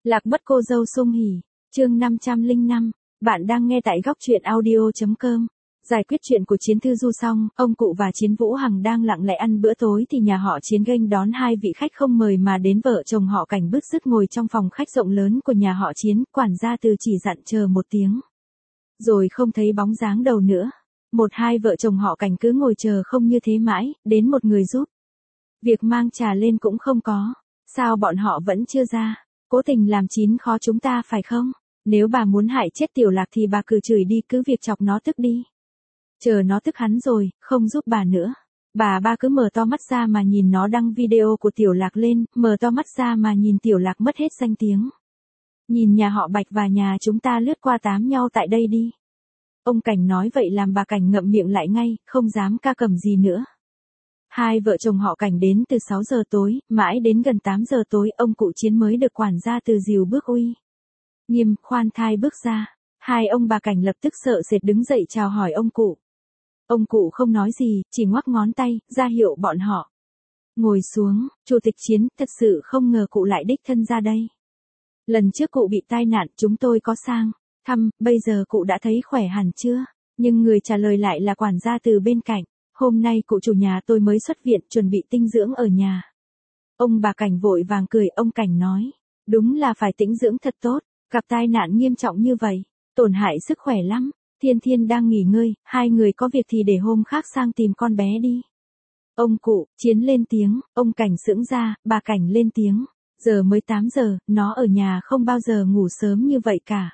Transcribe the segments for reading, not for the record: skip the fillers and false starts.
Lạc mất cô dâu sung hỉ, chương 505, bạn đang nghe tại góc truyện audio.com. Giải quyết chuyện của Chiến Thư Du xong, ông cụ và Chiến Vũ Hằng đang lặng lẽ ăn bữa tối thì nhà họ Chiến nghênh đón hai vị khách không mời mà đến. Vợ chồng họ Cảnh bứt rứt ngồi trong phòng khách rộng lớn của nhà họ Chiến, quản gia Từ chỉ dặn chờ một tiếng. Rồi không thấy bóng dáng đâu nữa. Một hai vợ chồng họ Cảnh cứ ngồi chờ không như thế mãi, đến một người giúp. Việc mang trà lên cũng không có. Sao bọn họ vẫn chưa ra? Cố tình làm chín khó chúng ta phải không? Nếu bà muốn hại chết Tiểu Lạc thì bà cứ chửi đi, cứ việc chọc nó tức đi. Chờ nó tức hắn rồi, không giúp bà nữa. Bà cứ mở to mắt ra mà nhìn nó đăng video của Tiểu Lạc lên, mở to mắt ra mà nhìn Tiểu Lạc mất hết danh tiếng. Nhìn nhà họ Bạch và nhà chúng ta lướt qua tám nhau tại đây đi. Ông Cảnh nói vậy làm bà Cảnh ngậm miệng lại ngay, không dám ca cầm gì nữa. Hai vợ chồng họ Cảnh đến từ 6 giờ tối, mãi đến gần 8 giờ tối ông cụ Chiến mới được quản gia Từ dìu bước uy nghiêm khoan thai bước ra. Hai ông bà Cảnh lập tức sợ sệt đứng dậy chào hỏi ông cụ. Ông cụ không nói gì, chỉ ngoắc ngón tay, ra hiệu bọn họ ngồi xuống. Chủ tịch Chiến, thật sự không ngờ cụ lại đích thân ra đây. Lần trước cụ bị tai nạn chúng tôi có sang thăm, bây giờ cụ đã thấy khỏe hẳn chưa? Nhưng người trả lời lại là quản gia Từ bên cạnh. Hôm nay cụ chủ nhà tôi mới xuất viện chuẩn bị tinh dưỡng ở nhà. Ông bà Cảnh vội vàng cười, ông Cảnh nói. Đúng là phải tĩnh dưỡng thật tốt, gặp tai nạn nghiêm trọng như vậy, tổn hại sức khỏe lắm. Thiên Thiên đang nghỉ ngơi, hai người có việc thì để hôm khác sang tìm con bé đi. Ông cụ, Chiến lên tiếng, ông Cảnh sững ra, bà Cảnh lên tiếng. Giờ mới 8 giờ, nó ở nhà không bao giờ ngủ sớm như vậy cả.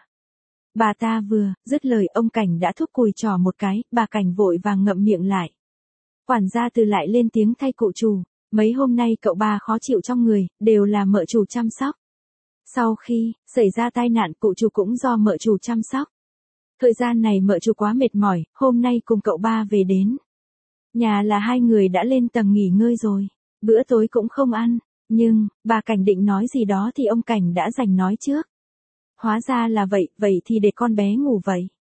Bà ta vừa dứt lời ông Cảnh đã thúc cùi trỏ một cái, bà Cảnh vội vàng ngậm miệng lại. Quản gia Từ lại lên tiếng thay cụ chủ, mấy hôm nay cậu ba khó chịu trong người, đều là mợ chủ chăm sóc. Sau khi xảy ra tai nạn cụ chủ cũng do mợ chủ chăm sóc. Thời gian này mợ chủ quá mệt mỏi, hôm nay cùng cậu ba về đến nhà là hai người đã lên tầng nghỉ ngơi rồi, bữa tối cũng không ăn, nhưng bà Cảnh định nói gì đó thì ông Cảnh đã giành nói trước. Hóa ra là vậy thì để con bé ngủ vậy.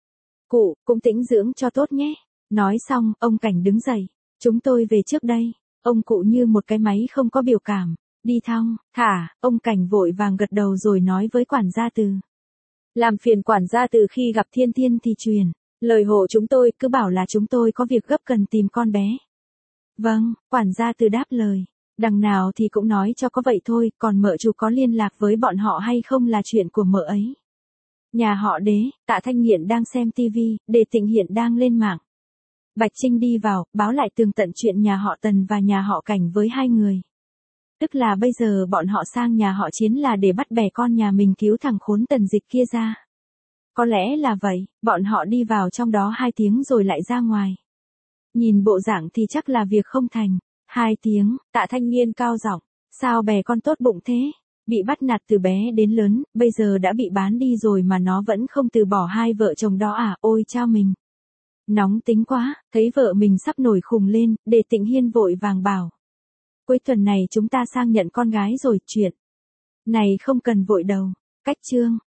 Cụ, cũng tĩnh dưỡng cho tốt nhé. Nói xong, ông Cảnh đứng dậy. Chúng tôi về trước đây. Ông cụ như một cái máy không có biểu cảm. Đi thong thả, ông Cảnh vội vàng gật đầu rồi nói với quản gia Từ. Làm phiền quản gia Từ khi gặp Thiên Thiên thì truyền lời hộ chúng tôi, cứ bảo là chúng tôi có việc gấp cần tìm con bé. Vâng, quản gia Từ đáp lời. Đằng nào thì cũng nói cho có vậy thôi, còn mợ chủ có liên lạc với bọn họ hay không là chuyện của mợ ấy. Nhà họ Đế, Tạ Thanh Nghiện đang xem tivi, Đề Tịnh hiện đang lên mạng. Bạch Trinh đi vào, báo lại tường tận chuyện nhà họ Tần và nhà họ Cảnh với hai người. Tức là bây giờ bọn họ sang nhà họ Chiến là để bắt bẻ con nhà mình cứu thằng khốn Tần Dịch kia ra. Có lẽ là vậy, bọn họ đi vào trong đó 2 tiếng rồi lại ra ngoài. Nhìn bộ dạng thì chắc là việc không thành. 2 tiếng, Tạ Thanh Nghiên cao giọng, sao bè con tốt bụng thế? Bị bắt nạt từ bé đến lớn, bây giờ đã bị bán đi rồi mà nó vẫn không từ bỏ hai vợ chồng đó à, ôi chao mình. Nóng tính quá, thấy vợ mình sắp nổi khùng lên, Đề Tịnh Hiên vội vàng bảo. Cuối tuần này chúng ta sang nhận con gái rồi, chuyện này không cần vội đâu. Cách chương